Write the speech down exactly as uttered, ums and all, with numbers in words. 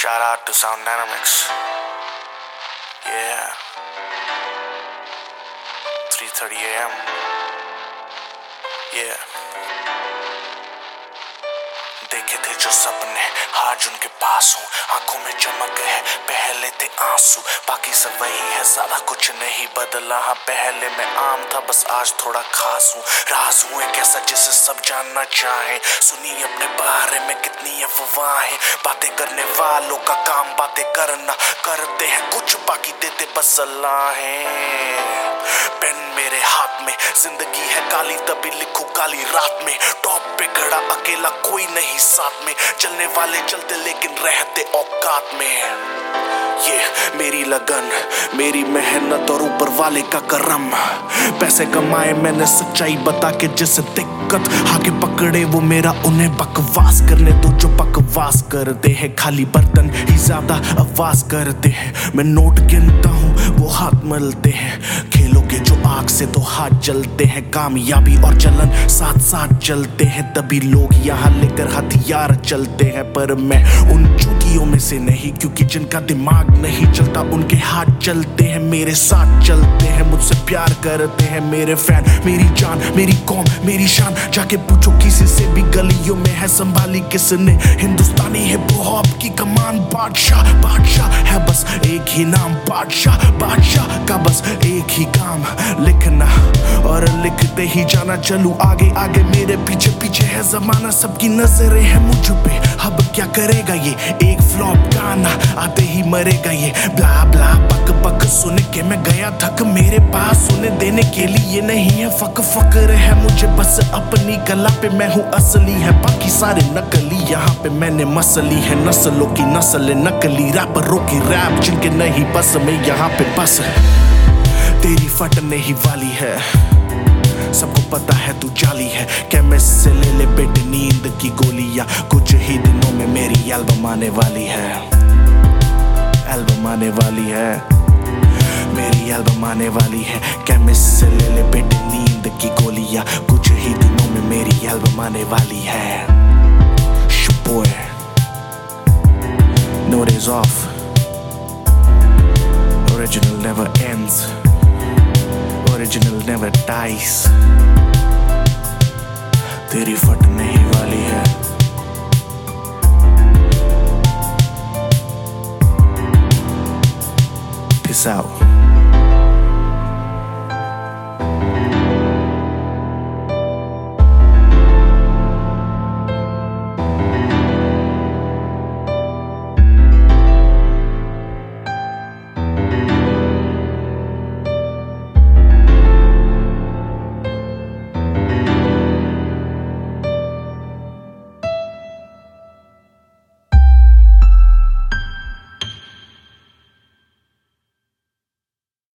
Shout out to Sound Dynamics. Yeah. three thirty a m Yeah. देखे थे जो सपने आज उनके पास हूँ, आंखों में चमक है पहले थे आंसू, बाकी सब वही है, ज्यादा कुछ नहीं बदला। हाँ पहले मैं आम था, बस आज थोड़ा खास हूँ। राज हूँ एक ऐसा जिसे सब जानना चाहे, सुनी अपने बारे में कितनी अफवाहें। बातें करने वालों का काम बातें करना, करते हैं कुछ बाकी देते बस सलाहें। पेन मेरे हाथ में, जिंदगी है काली तभी लिखूं काली रात में। टॉप पे खड़ा अकेला कोई नहीं साथ में, चलने वाले चलते लेकिन रहते औकात में। ये मेरी लगन, मेरी मेहनत और ऊपर वाले का करम। पैसे कमाए मैंने सच्चाई बता के, जिसे दिक्कत आगे पकड़े वो मेरा उन्हें बकवास करने दो। जो बकवास करते हैं खाली बर्तन ही ज्यादा आवाज करते हैं। मैं नोट गिनता हूँ वो हाथ मलते हैं, खेलोगे जो आग से तो हाथ जलते हैं। कामयाबी और जलन साथ साथ चलते हैं, तभी लोग यहाँ लेकर हथियार चलते हैं। पर मैं उन चूतियों में से नहीं, क्योंकि जिनका दिमाग नहीं चलता उनके हाथ चलते हैं, मेरे साथ चलते हैं। मुझसे प्यार करते हैं मेरे फैन, मेरी जान मेरी कौम मेरी शान। जाके पूछो किसी से भी गलियों में है संभाली किसने हिंदुस्तानी हिप हॉप की कमान। बादशाह बादशाह है बस एक ही नाम, बादशाह बादशाह का बस एक ही काम, लिखना और लिखते ही जाना। चलूं आगे आगे मेरे पीछे पीछे है जमाना, सबकी नजरें हैं मुझ पे। अब क्या करेगा ये एक फ्लॉप गाना, आते ही मरेगा ये ब्ला ब्ला पक पक। सुन के मैं गया थक, मेरे पास सुने देने के लिए नहीं है फक। फक्र है मुझे बस अपनी कला पे, मैं हूँ असली है बाकी सारे नकली। यहाँ पे मैंने मसली है नस्लों की नस्ल नकली रैपरों की रैप, जिनके नहीं बस में यहाँ पे बस तेरी फटने ही वाली है। सबको पता है तू जाली है, केमिस्ट से ले ले बेटे नींद की गोलियां। कुछ ही दिनों में मेरी एल्बम आने वाली है, एल्बम आने वाली है, मेरी एल्बम आने वाली है। केमिस्ट से ले ले बेटे नींद की गोलियां, कुछ ही दिनों में मेरी एल्बम आने वाली है। Boy, no days off, original never ends, original never dies। तेरी फटने ही वाली है। Peace out।